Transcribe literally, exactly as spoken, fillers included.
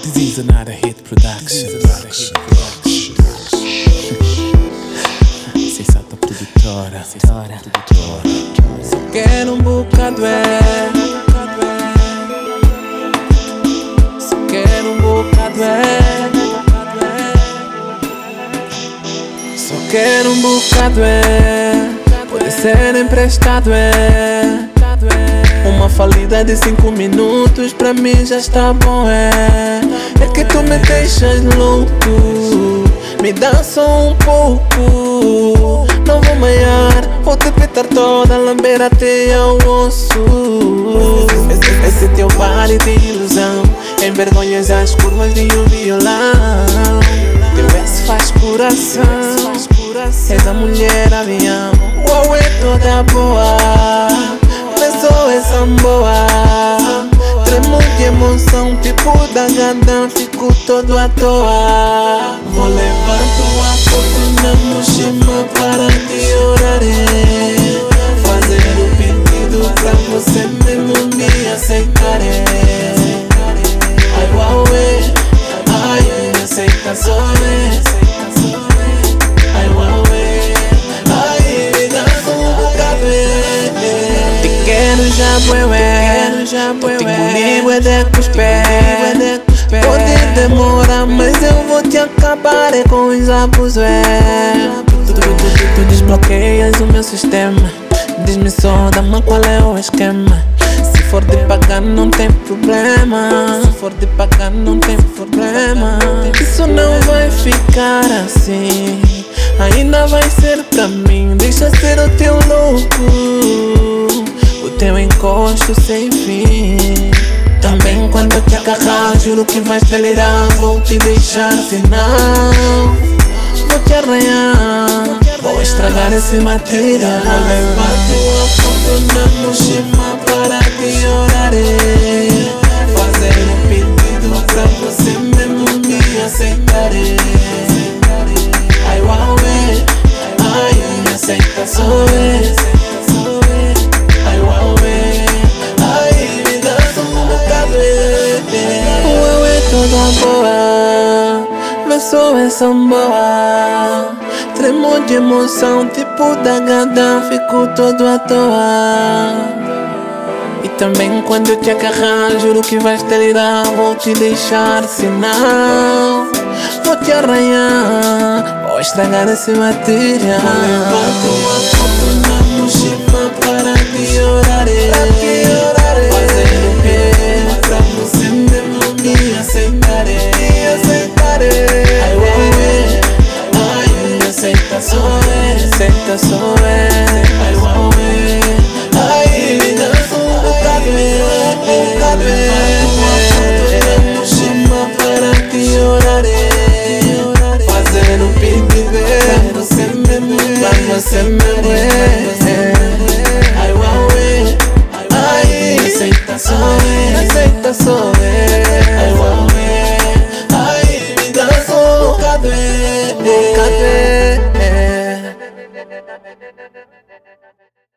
This is another hit production. Sensata produtora. Só quero um bocado é. Só quero um bocado é. Só quero um bocado é. Pode ser emprestado é. Uma falida de cinco minutos pra mim já está bom é. É que tu me deixas louco. Me dá só um pouco. Não vou maiar, vou te petar toda, lamber até ao osso. Esse, esse teu baile de ilusão envergonhas as curvas de um violão. Teu S faz coração. És a mulher avião. Uau, é toda boa. Sou essa boa. Tremo de emoção, tipo da gada, fico todo à toa. Vou levar tua foto na mochila para te orarei. Fazer o pedido pra você mesmo me aceitar. Ai, uau, é. Ai, me aceita só é. Ai, uau, é. Ai, me dá um bocado é. Quero já bué, tô comigo é de cuspé. Pode demorar, mas eu vou te acabar é com os abos é. Tu, tu, tu, tu desbloqueias o meu sistema. Diz-me só, dama, qual é o esquema. Se for de pagar não tem problema. Se for de pagar não tem problema. Isso não vai ficar assim. Ainda vai ser pra mim. Deixa ser o teu louco. Teu encosto sem fim. Também quando eu te agarrar, juro que vais delirar. Vou te deixar senão vou te arranhar. Vou estragar esse material. Vou levar tua foto na mochila para te orarei. Fazer um pedido pra você mesmo me aceitar. Ai, uau, é. Ai, me aceita só é. Toda boa, mas sou essa boa. Tremo de emoção, tipo da gada, fico todo à toa. E também quando eu te agarrar, juro que vais delirar. Vou te deixar, senão vou te arranhar. Vou estragar esse material. Vou levar tua foto na mochila para te orarei. Fazer o bem pra você mesmo me aceitarei. Ai, uau, é. Ai, me aceita só é. Aceita só é. Ai, uau, é. Ai, me dá um bocado é. Um bocado é. Uma foto na mochila para te orarei. Fazer um pedido pra você mesmo. Pra você mesmo.